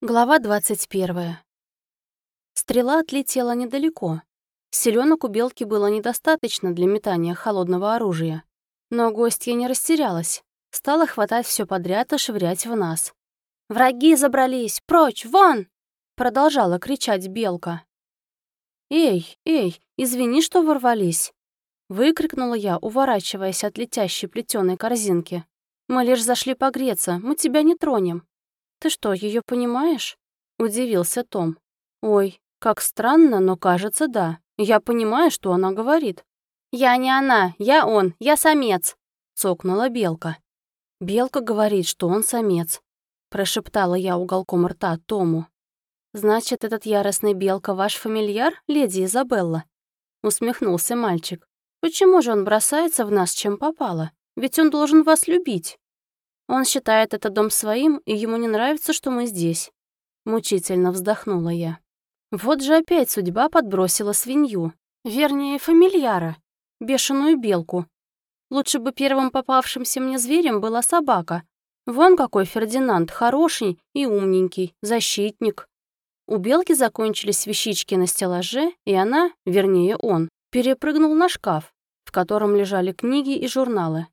Глава 21. Стрела отлетела недалеко. Селенок у белки было недостаточно для метания холодного оружия. Но гостья не растерялась. Стала хватать все подряд и швырять в нас. «Враги забрались! Прочь! Вон!» Продолжала кричать белка. «Эй, эй, извини, что ворвались!» Выкрикнула я, уворачиваясь от летящей плетеной корзинки. «Мы лишь зашли погреться, мы тебя не тронем». «Ты что, ее понимаешь?» — удивился Том. «Ой, как странно, но кажется, да. Я понимаю, что она говорит». «Я не она, я он, я самец», — цокнула белка. «Белка говорит, что он самец», — прошептала я уголком рта Тому. «Значит, этот яростный белка ваш фамильяр, леди Изабелла?» — усмехнулся мальчик. «Почему же он бросается в нас, чем попало? Ведь он должен вас любить». «Он считает этот дом своим, и ему не нравится, что мы здесь». Мучительно вздохнула я. Вот же опять судьба подбросила свинью. Вернее, фамильяра. Бешеную белку. Лучше бы первым попавшимся мне зверем была собака. Вон какой Фердинанд, хороший и умненький, защитник. У белки закончились вещички на стеллаже, и она, вернее он, перепрыгнул на шкаф, в котором лежали книги и журналы.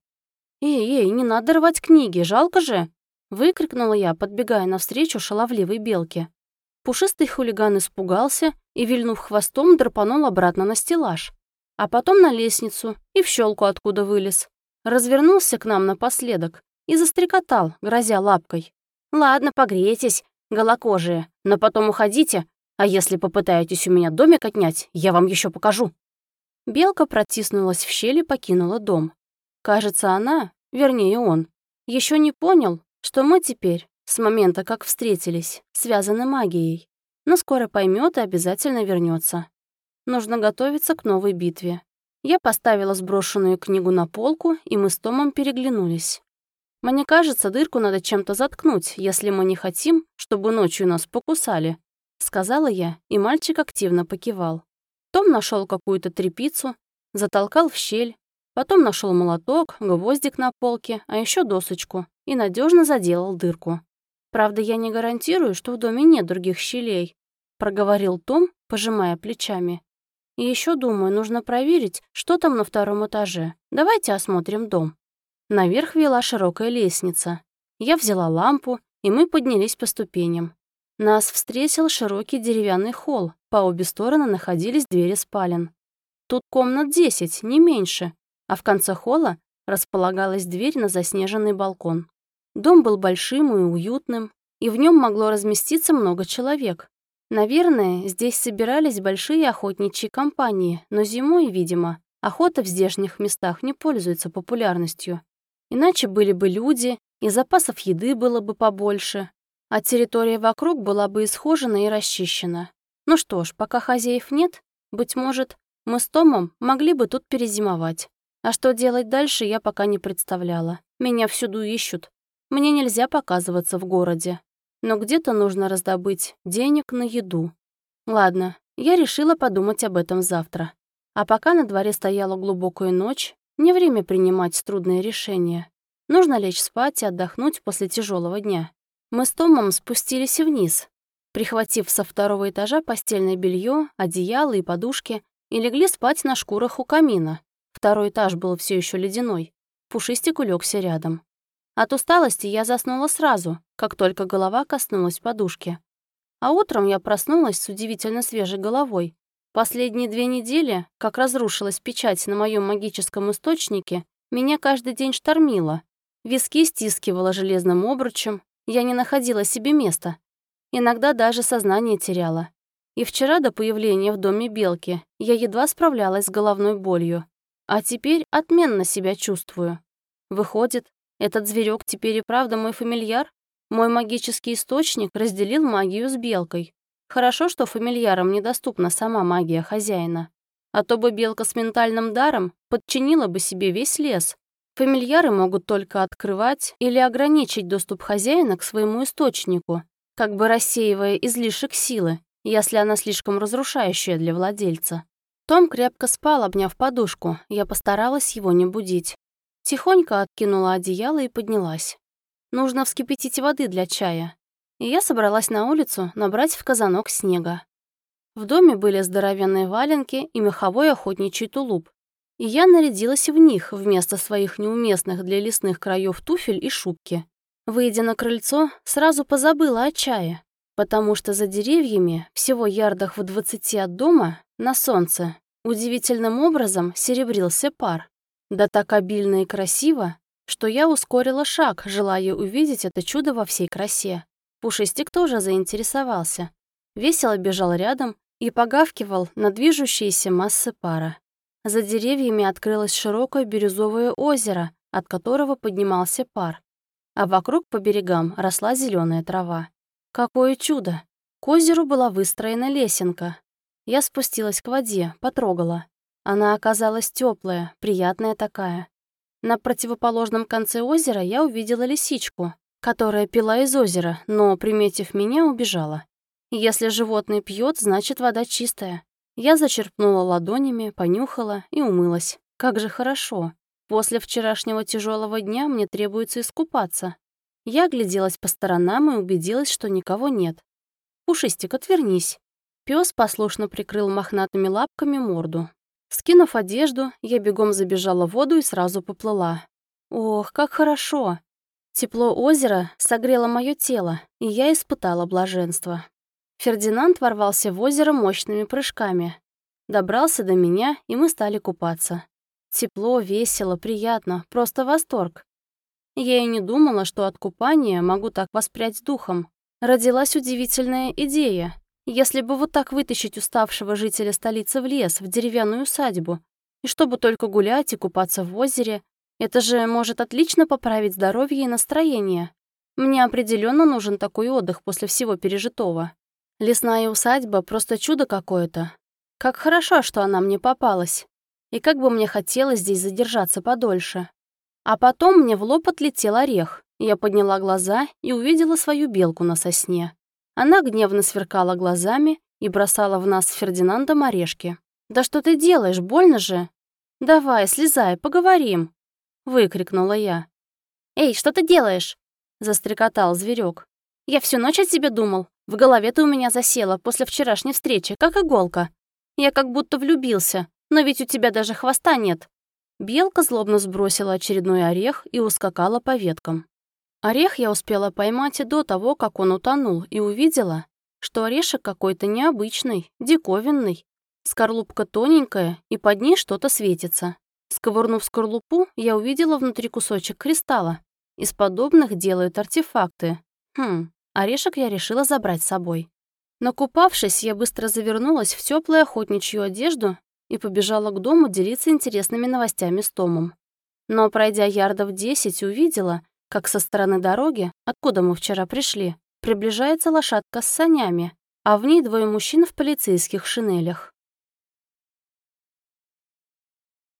«Эй, не надо рвать книги, жалко же!» — выкрикнула я, подбегая навстречу шаловливой белке. Пушистый хулиган испугался и, вильнув хвостом, драпанул обратно на стеллаж, а потом на лестницу и в щелку откуда вылез. Развернулся к нам напоследок и застрекотал, грозя лапкой. «Ладно, погрейтесь, голокожие, но потом уходите, а если попытаетесь у меня домик отнять, я вам еще покажу». Белка протиснулась в щель и покинула дом. Кажется, она, вернее он, еще не понял, что мы теперь, с момента, как встретились, связаны магией. Но скоро поймет и обязательно вернется. Нужно готовиться к новой битве. Я поставила сброшенную книгу на полку, и мы с Томом переглянулись. «Мне кажется, дырку надо чем-то заткнуть, если мы не хотим, чтобы ночью нас покусали», — сказала я, и мальчик активно покивал. Том нашел какую-то тряпицу, затолкал в щель, потом нашел молоток, гвоздик на полке, а еще досочку и надежно заделал дырку. «Правда, я не гарантирую, что в доме нет других щелей», — проговорил Том, пожимая плечами. «И еще, думаю, нужно проверить, что там на втором этаже. Давайте осмотрим дом». Наверх вела широкая лестница. Я взяла лампу, и мы поднялись по ступеням. Нас встретил широкий деревянный холл, по обе стороны находились двери спален. Тут комнат 10, не меньше. А в конце холла располагалась дверь на заснеженный балкон. Дом был большим и уютным, и в нем могло разместиться много человек. Наверное, здесь собирались большие охотничьи компании, но зимой, видимо, охота в здешних местах не пользуется популярностью. Иначе были бы люди, и запасов еды было бы побольше, а территория вокруг была бы исхожена и расчищена. Ну что ж, пока хозяев нет, быть может, мы с Томом могли бы тут перезимовать. А что делать дальше, я пока не представляла. Меня всюду ищут. Мне нельзя показываться в городе. Но где-то нужно раздобыть денег на еду. Ладно, я решила подумать об этом завтра. А пока на дворе стояла глубокая ночь, не время принимать трудные решения. Нужно лечь спать и отдохнуть после тяжелого дня. Мы с Томом спустились вниз, прихватив со второго этажа постельное белье, одеяло и подушки, и легли спать на шкурах у камина. Второй этаж был все еще ледяной. Пушистик улегся рядом. От усталости я заснула сразу, как только голова коснулась подушки. А утром я проснулась с удивительно свежей головой. Последние 2 недели, как разрушилась печать на моем магическом источнике, меня каждый день штормило. Виски стискивало железным обручем, я не находила себе места. Иногда даже сознание теряла. И вчера до появления в доме белки я едва справлялась с головной болью. А теперь отменно себя чувствую. Выходит, этот зверек теперь и правда мой фамильяр? Мой магический источник разделил магию с белкой. Хорошо, что фамильярам недоступна сама магия хозяина. А то бы белка с ментальным даром подчинила бы себе весь лес. Фамильяры могут только открывать или ограничить доступ хозяина к своему источнику, как бы рассеивая излишек силы, если она слишком разрушающая для владельца. Том крепко спал, обняв подушку. Я постаралась его не будить. Тихонько откинула одеяло и поднялась. Нужно вскипятить воды для чая. и я собралась на улицу набрать в казанок снега. В доме были здоровенные валенки и меховой охотничий тулуп, и я нарядилась в них вместо своих неуместных для лесных краев туфель и шубки. Выйдя на крыльцо, сразу позабыла о чае, потому что за деревьями, всего ярдах в 20 от дома, на солнце, удивительным образом серебрился пар. Да так обильно и красиво, что я ускорила шаг, желая увидеть это чудо во всей красе. Пушистик тоже заинтересовался. Весело бежал рядом и погавкивал на движущиеся массы пара. За деревьями открылось широкое бирюзовое озеро, от которого поднимался пар, а вокруг по берегам росла зеленая трава. Какое чудо! К озеру была выстроена лесенка. Я спустилась к воде, потрогала. Она оказалась теплая, приятная такая. На противоположном конце озера я увидела лисичку, которая пила из озера, но, приметив меня, убежала. Если животное пьет, значит, вода чистая. Я зачерпнула ладонями, понюхала и умылась. Как же хорошо. После вчерашнего тяжелого дня мне требуется искупаться. Я огляделась по сторонам и убедилась, что никого нет. «Пушистик, отвернись». Пёс послушно прикрыл мохнатыми лапками морду. Скинув одежду, я бегом забежала в воду и сразу поплыла. Ох, как хорошо! Тепло озера согрело мое тело, и я испытала блаженство. Фердинанд ворвался в озеро мощными прыжками. Добрался до меня, и мы стали купаться. Тепло, весело, приятно, просто восторг. Я и не думала, что от купания могу так воспрять духом. Родилась удивительная идея. Если бы вот так вытащить уставшего жителя столицы в лес, в деревянную усадьбу, и чтобы только гулять и купаться в озере, это же может отлично поправить здоровье и настроение. Мне определенно нужен такой отдых после всего пережитого. Лесная усадьба — просто чудо какое-то. Как хорошо, что она мне попалась. И как бы мне хотелось здесь задержаться подольше. А потом мне в лоб отлетел орех. Я подняла глаза и увидела свою белку на сосне. Она гневно сверкала глазами и бросала в нас с Фердинандом орешки. «Да что ты делаешь, больно же?» «Давай, слезай, поговорим», — выкрикнула я. «Эй, что ты делаешь?» — застрекотал зверек. «Я всю ночь о тебе думал. В голове ты у меня засела после вчерашней встречи, как иголка. Я как будто влюбился, но ведь у тебя даже хвоста нет». Белка злобно сбросила очередной орех и ускакала по веткам. Орех я успела поймать и до того, как он утонул, и увидела, что орешек какой-то необычный, диковинный. Скорлупка тоненькая, и под ней что-то светится. Сковырнув скорлупу, я увидела внутри кусочек кристалла. Из подобных делают артефакты. Орешек я решила забрать с собой. Накупавшись, я быстро завернулась в теплую охотничью одежду и побежала к дому делиться интересными новостями с Томом. Но, пройдя ярдов 10, увидела, как со стороны дороги, откуда мы вчера пришли, приближается лошадка с санями, а в ней двое мужчин в полицейских шинелях.